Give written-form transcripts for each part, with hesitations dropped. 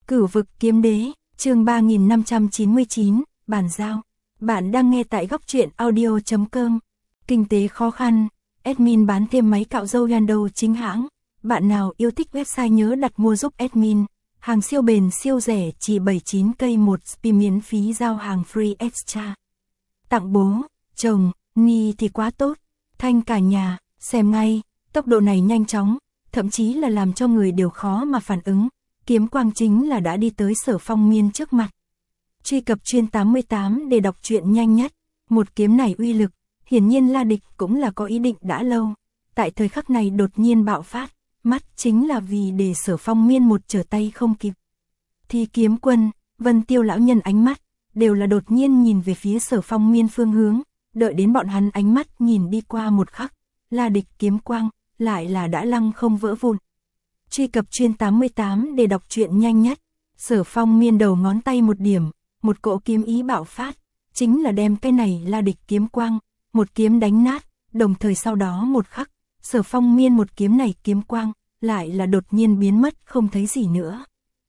Cửu vực kiếm đế, chương 3599, bàn giao. Bạn đang nghe tại góc truyện audio.com. Kinh tế khó khăn, admin bán thêm máy cạo râu Yando chính hãng. Bạn nào yêu thích website nhớ đặt mua giúp admin. Hàng siêu bền siêu rẻ chỉ 79k một spi miễn phí giao hàng free extra. Tặng bố, chồng, ni thì quá tốt. Thanh cả nhà, xem ngay, tốc độ này nhanh chóng, thậm chí là làm cho người đều khó mà phản ứng. Kiếm quang chính là đã đi tới Sở Phong Miên trước mặt. Truy cập chuyên 88 để đọc truyện nhanh nhất. Một kiếm này uy lực, hiển nhiên La Địch cũng là có ý định đã lâu. Tại thời khắc này đột nhiên bạo phát, mắt chính là vì để Sở Phong Miên một trở tay không kịp. Thì kiếm quân, Vân Tiêu lão nhân ánh mắt, đều là đột nhiên nhìn về phía Sở Phong Miên phương hướng, đợi đến bọn hắn ánh mắt nhìn đi qua một khắc. La Địch kiếm quang, lại là đã lăng không vỡ vụn. Truy cập chuyên 88 để đọc truyện nhanh nhất. Sở Phong Miên đầu ngón tay một điểm, một cỗ kiếm ý bạo phát, chính là đem cái này La Địch kiếm quang, một kiếm đánh nát, đồng thời sau đó một khắc, Sở Phong Miên một kiếm này kiếm quang, lại là đột nhiên biến mất không thấy gì nữa.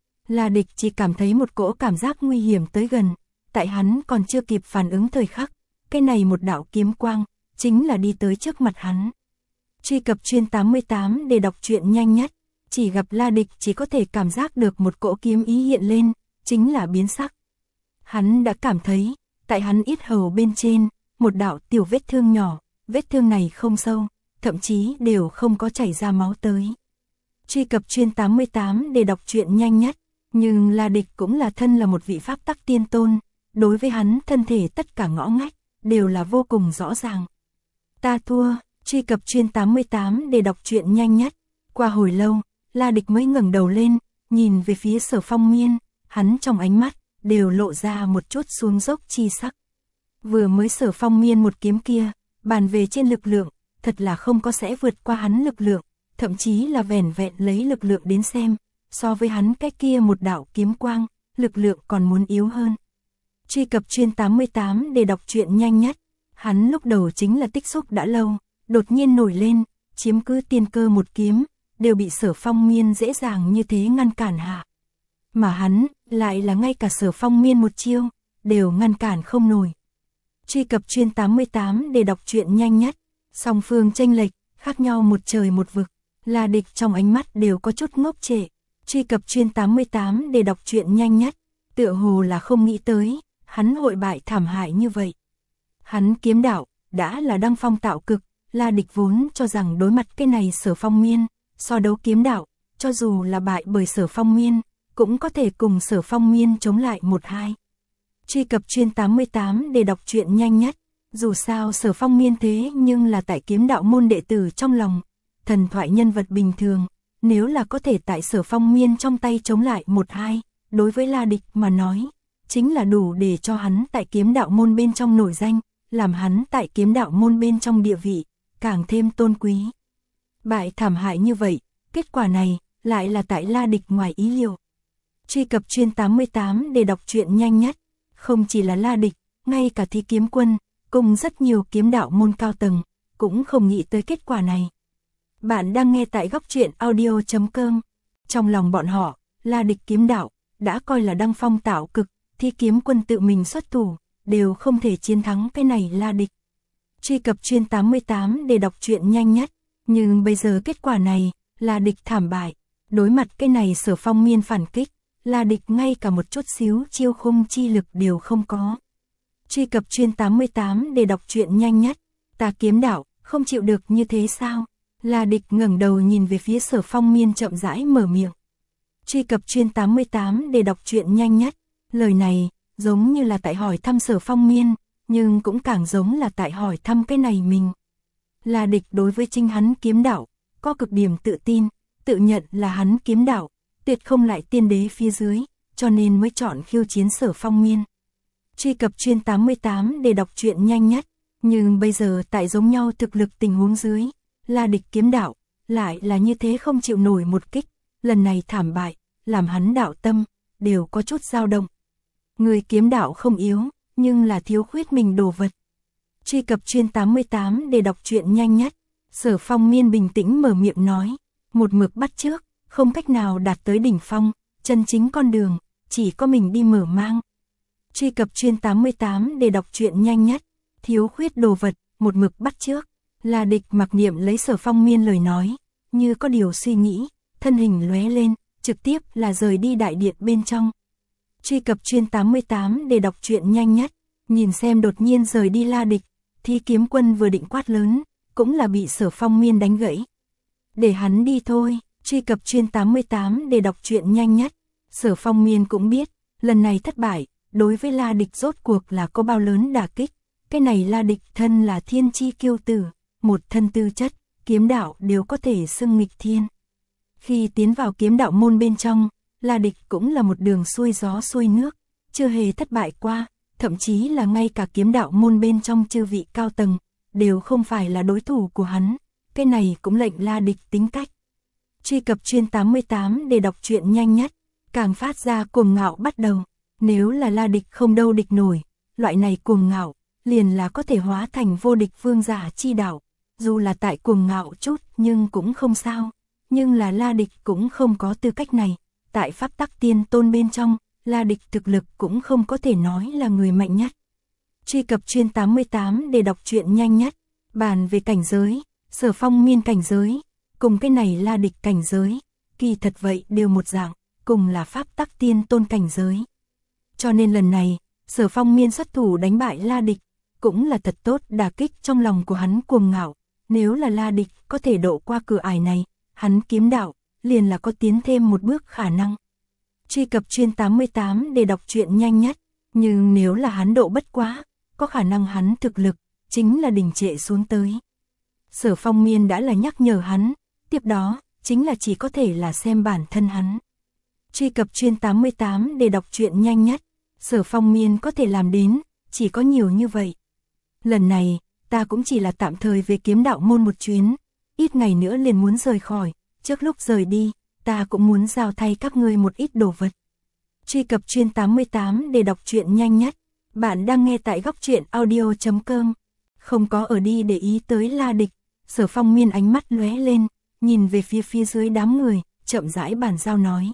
La Địch chỉ cảm thấy một cỗ cảm giác nguy hiểm tới gần, tại hắn còn chưa kịp phản ứng thời khắc, cái này một đạo kiếm quang, chính là đi tới trước mặt hắn. Truy cập chuyên 88 để đọc truyện nhanh nhất. Chỉ gặp La Địch chỉ có thể cảm giác được một cỗ kiếm ý hiện lên, chính là biến sắc. Hắn đã cảm thấy, tại hắn yết hầu bên trên, một đạo tiểu vết thương nhỏ, vết thương này không sâu, thậm chí đều không có chảy ra máu tới. Truy cập chuyên 88 để đọc truyện nhanh nhất, nhưng La Địch cũng là thân là một vị pháp tắc tiên tôn, đối với hắn thân thể tất cả ngõ ngách, đều là vô cùng rõ ràng. Ta thua, truy cập chuyên 88 để đọc truyện nhanh nhất. Qua hồi lâu, La Địch mới ngẩng đầu lên, nhìn về phía Sở Phong Miên, hắn trong ánh mắt, đều lộ ra một chút xuống dốc chi sắc. Vừa mới Sở Phong Miên một kiếm kia, bàn về trên lực lượng, thật là không có sẽ vượt qua hắn lực lượng, thậm chí là vẻn vẹn lấy lực lượng đến xem, so với hắn cái kia một đạo kiếm quang, lực lượng còn muốn yếu hơn. Truy cập chuyên 88 để đọc truyện nhanh nhất, hắn lúc đầu chính là tích xúc đã lâu, đột nhiên nổi lên, chiếm cứ tiên cơ một kiếm, đều bị Sở Phong Miên dễ dàng như thế ngăn cản hạ. Mà hắn, lại là ngay cả Sở Phong Miên một chiêu, đều ngăn cản không nổi. Truy cập chuyên 88 để đọc truyện nhanh nhất, song phương chênh lệch, khác nhau một trời một vực, La Địch trong ánh mắt đều có chút ngốc trệ. Truy cập chuyên 88 để đọc truyện nhanh nhất, tựa hồ là không nghĩ tới, hắn hội bại thảm hại như vậy. Hắn kiếm đạo, đã là đăng phong tạo cực, La Địch vốn cho rằng đối mặt cái này Sở Phong Miên, so đấu kiếm đạo, cho dù là bại bởi Sở Phong Miên, cũng có thể cùng Sở Phong Miên chống lại 1-2. Truy cập chuyên 88 để đọc truyện nhanh nhất, dù sao Sở Phong Miên thế nhưng là tại kiếm đạo môn đệ tử trong lòng, thần thoại nhân vật bình thường, nếu là có thể tại Sở Phong Miên trong tay chống lại 1-2, đối với La Địch mà nói, chính là đủ để cho hắn tại kiếm đạo môn bên trong nổi danh, làm hắn tại kiếm đạo môn bên trong địa vị, càng thêm tôn quý. Bại thảm hại như vậy, kết quả này, lại là tại La Địch ngoài ý liệu. Truy cập chuyên 88 để đọc truyện nhanh nhất, không chỉ là La Địch, ngay cả Thi Kiếm Quân, cùng rất nhiều kiếm đạo môn cao tầng, cũng không nghĩ tới kết quả này. Bạn đang nghe tại góc truyện audio.com. Trong lòng bọn họ, La Địch kiếm đạo, đã coi là đăng phong tạo cực, Thi Kiếm Quân tự mình xuất thủ, đều không thể chiến thắng cái này La Địch. Truy cập chuyên 88 để đọc truyện nhanh nhất, nhưng bây giờ kết quả này, La Địch thảm bại, đối mặt cái này Sở Phong Miên phản kích, La Địch ngay cả một chút xíu chiêu khung chi lực đều không có. Truy cập chuyên 88 để đọc truyện nhanh nhất, ta kiếm đạo, không chịu được như thế sao? La Địch ngẩng đầu nhìn về phía Sở Phong Miên chậm rãi mở miệng. Truy cập chuyên 88 để đọc truyện nhanh nhất, lời này, giống như là tại hỏi thăm Sở Phong Miên, nhưng cũng càng giống là tại hỏi thăm cái này mình. La Địch đối với chính hắn kiếm đạo, có cực điểm tự tin, tự nhận là hắn kiếm đạo, tuyệt không lại tiên đế phía dưới, cho nên mới chọn khiêu chiến Sở Phong Miên. Truy cập chuyên 88 để đọc truyện nhanh nhất, nhưng bây giờ tại giống nhau thực lực tình huống dưới, La Địch kiếm đạo, lại là như thế không chịu nổi một kích, lần này thảm bại, làm hắn đạo tâm, đều có chút dao động. Người kiếm đạo không yếu, nhưng là thiếu khuyết mình đồ vật. Truy cập chuyên 88 để đọc truyện nhanh nhất, Sở Phong Miên bình tĩnh mở miệng nói, một mực bắt chước, không cách nào đạt tới đỉnh phong, chân chính con đường, chỉ có mình đi mở mang. Truy cập chuyên 88 để đọc truyện nhanh nhất, thiếu khuyết đồ vật, một mực bắt chước. La Địch mặc niệm lấy Sở Phong Miên lời nói, như có điều suy nghĩ, thân hình lóe lên, trực tiếp là rời đi đại điện bên trong. Truy cập chuyên 88 để đọc truyện nhanh nhất, nhìn xem đột nhiên rời đi La Địch, Thi Kiếm Quân vừa định quát lớn, cũng là bị Sở Phong Miên đánh gãy. Để hắn đi thôi, truy cập chuyên 88 để đọc truyện nhanh nhất. Sở Phong Miên cũng biết, lần này thất bại, đối với La Địch rốt cuộc là có bao lớn đả kích. Cái này La Địch thân là thiên chi kiêu tử, một thân tư chất, kiếm đạo đều có thể xưng nghịch thiên. Khi tiến vào kiếm đạo môn bên trong, La Địch cũng là một đường xuôi gió xuôi nước, chưa hề thất bại qua, thậm chí là ngay cả kiếm đạo môn bên trong chư vị cao tầng, đều không phải là đối thủ của hắn. Cái này cũng lệnh La Địch tính cách. Truy cập chuyên 88 để đọc truyện nhanh nhất, càng phát ra cuồng ngạo bắt đầu. Nếu là La Địch không đâu địch nổi, loại này cuồng ngạo, liền là có thể hóa thành vô địch vương giả chi đạo. Dù là tại cuồng ngạo chút nhưng cũng không sao. Nhưng là La Địch cũng không có tư cách này. Tại pháp tắc tiên tôn bên trong, La Địch thực lực cũng không có thể nói là người mạnh nhất. Truy cập chuyên 88 để đọc truyện nhanh nhất, bàn về cảnh giới, Sở Phong Miên cảnh giới, cùng cái này La Địch cảnh giới, kỳ thật vậy đều một dạng, cùng là pháp tắc tiên tôn cảnh giới. Cho nên lần này, Sở Phong Miên xuất thủ đánh bại La Địch, cũng là thật tốt đả kích trong lòng của hắn cuồng ngạo. Nếu là La Địch có thể độ qua cửa ải này, hắn kiếm đạo, liền là có tiến thêm một bước khả năng. Truy cập chuyên 88 để đọc truyện nhanh nhất, nhưng nếu là hắn độ bất quá, có khả năng hắn thực lực, chính là đình trệ xuống tới. Sở Phong Miên đã là nhắc nhở hắn, tiếp đó, chính là chỉ có thể là xem bản thân hắn. Truy cập chuyên 88 để đọc truyện nhanh nhất, Sở Phong Miên có thể làm đến, chỉ có nhiều như vậy. Lần này, ta cũng chỉ là tạm thời về kiếm đạo môn một chuyến, ít ngày nữa liền muốn rời khỏi, trước lúc rời đi, ta cũng muốn giao thay các ngươi một ít đồ vật. Truy cập chuyên 88 để đọc truyện nhanh nhất, bạn đang nghe tại góc truyện audio.com. Không có ở đi để ý tới La Địch, Sở Phong Miên ánh mắt lóe lên, nhìn về phía dưới đám người, chậm rãi bàn giao nói.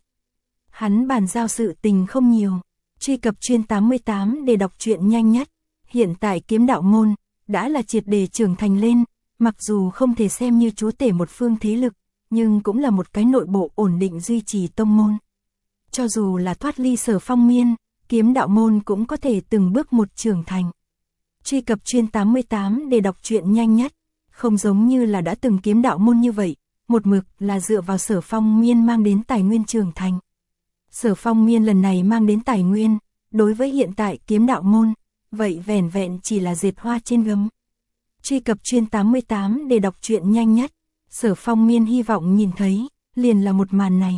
Hắn bàn giao sự tình không nhiều. Truy cập chuyên 88 để đọc truyện nhanh nhất, hiện tại kiếm đạo môn, đã là triệt để trưởng thành lên, mặc dù không thể xem như chúa tể một phương thế lực, nhưng cũng là một cái nội bộ ổn định duy trì tông môn. Cho dù là thoát ly Sở Phong Miên, kiếm đạo môn cũng có thể từng bước một trưởng thành. Truy cập chuyên 88 để đọc truyện nhanh nhất, không giống như là đã từng kiếm đạo môn như vậy, một mực là dựa vào Sở Phong Miên mang đến tài nguyên trưởng thành. Sở Phong Miên lần này mang đến tài nguyên, đối với hiện tại kiếm đạo môn, vậy vẻn vẹn chỉ là dệt hoa trên gấm. Truy cập chuyên 88 để đọc truyện nhanh nhất, Sở Phong Miên hy vọng nhìn thấy, liền là một màn này.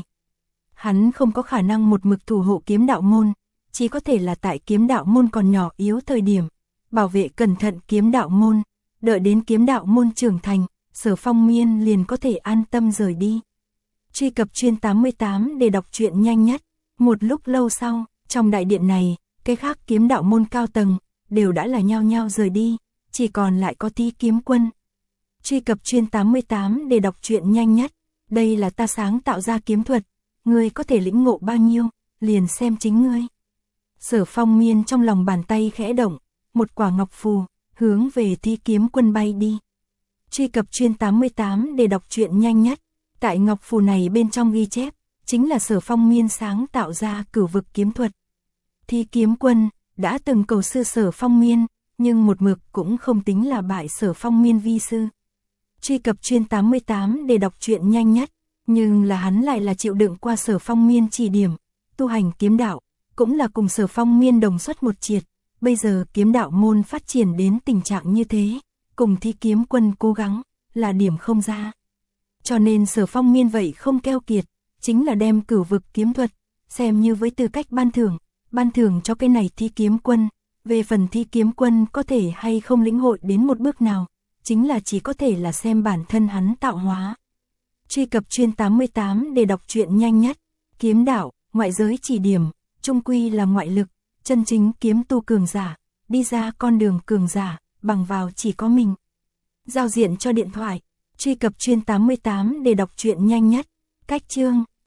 Hắn không có khả năng một mực thủ hộ kiếm đạo môn, chỉ có thể là tại kiếm đạo môn còn nhỏ yếu thời điểm, bảo vệ cẩn thận kiếm đạo môn, đợi đến kiếm đạo môn trưởng thành, Sở Phong Miên liền có thể an tâm rời đi. Truy cập chuyên 88 để đọc truyện nhanh nhất, một lúc lâu sau, trong đại điện này, cái khác kiếm đạo môn cao tầng, đều đã là nhao nhao rời đi, chỉ còn lại có Thi Kiếm Quân. Truy cập chuyên 88 để đọc truyện nhanh nhất, đây là ta sáng tạo ra kiếm thuật, ngươi có thể lĩnh ngộ bao nhiêu, liền xem chính ngươi. Sở Phong Miên trong lòng bàn tay khẽ động, một quả ngọc phù, hướng về Thi Kiếm Quân bay đi. Truy cập chuyên 88 để đọc truyện nhanh nhất, tại ngọc phù này bên trong ghi chép, chính là Sở Phong Miên sáng tạo ra cửu vực kiếm thuật. Thi Kiếm Quân đã từng cầu sư Sở Phong Miên, nhưng một mực cũng không tính là bại Sở Phong Miên vi sư. Truy cập chuyên 88 để đọc truyện nhanh nhất, nhưng là hắn lại là chịu đựng qua Sở Phong Miên chỉ điểm, tu hành kiếm đạo, cũng là cùng Sở Phong Miên đồng xuất một triệt. Bây giờ kiếm đạo môn phát triển đến tình trạng như thế, cùng Thi Kiếm Quân cố gắng, là điểm không ra. Cho nên Sở Phong Miên vậy không keo kiệt, chính là đem cửu vực kiếm thuật, xem như với tư cách ban thưởng cho cái này Thi Kiếm Quân. Về phần Thi Kiếm Quân có thể hay không lĩnh hội đến một bước nào, chính là chỉ có thể là xem bản thân hắn tạo hóa. Truy cập chuyên 88 để đọc truyện nhanh nhất, kiếm đạo, ngoại giới chỉ điểm, chung quy là ngoại lực, chân chính kiếm tu cường giả, đi ra con đường cường giả, bằng vào chỉ có mình. Giao diện cho điện thoại, truy cập chuyên 88 để đọc truyện nhanh nhất, cách chương.